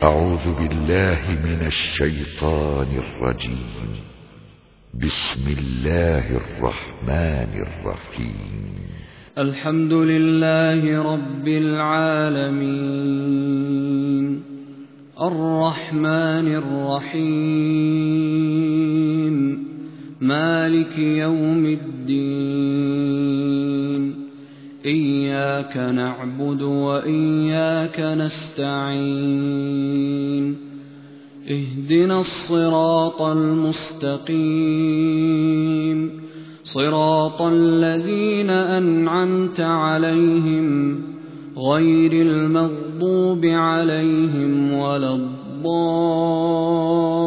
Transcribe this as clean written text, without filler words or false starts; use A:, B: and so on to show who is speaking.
A: أعوذ بالله من الشيطان الرجيم. بسم الله الرحمن الرحيم.
B: الحمد لله رب العالمين، الرحمن الرحيم، مالك يوم الدين، إياك نعبد وإياك نستعين، اهدنا الصراط المستقيم، صراط الذين أنعمت عليهم غير المغضوب عليهم ولا الضالين.